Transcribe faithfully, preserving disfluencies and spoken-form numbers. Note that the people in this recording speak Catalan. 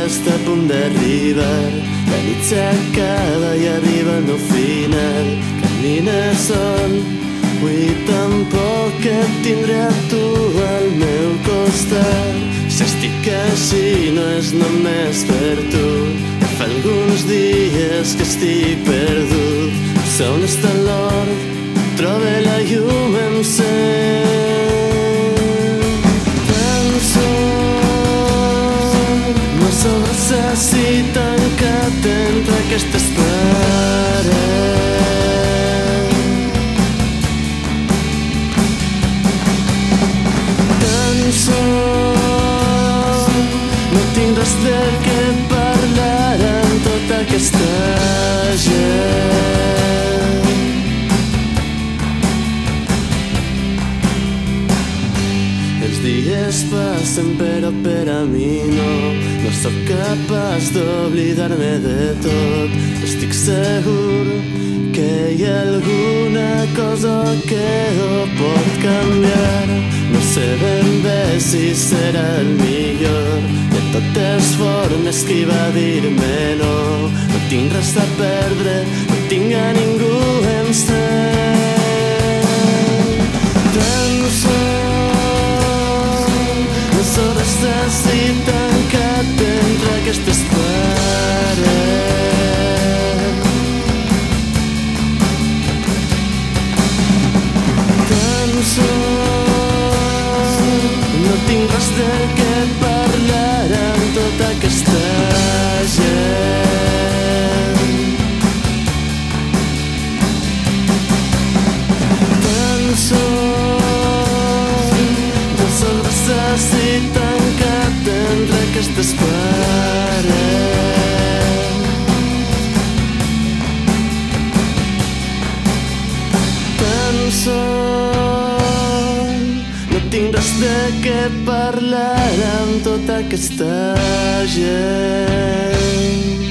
està a punt d'arribar. La nit s'acaba i arriba el meu final. Camina sol, avui tampoc et tindré a tu al meu costat. Si estic així no és només per tu. Fa alguns dies que estic perdut. Sé on està l'or, trobe la llum em sent. Tan sol, no sobres així tancat entre aquestes parets. Tan sol, no tinc res de què parlar amb tota aquesta gent. Els dies passen però per a mi no. No sóc capaç d'oblidar-me de tot. Estic segur que hi ha alguna cosa que ho pot canviar. No sé ben bé si serà el millor. De totes formes qui va dir-me no. No tinc res a perdre, no tinc a ningú em sent. Tan sol, no sobres així tancat entre aquestes parets. Tan sol, no tinc res de què parlar amb tota aquesta gent. Tan sol, no sobres així tancat entre aquestes parets. Tan sol, no tinc res de què parlar amb tota aquesta gent.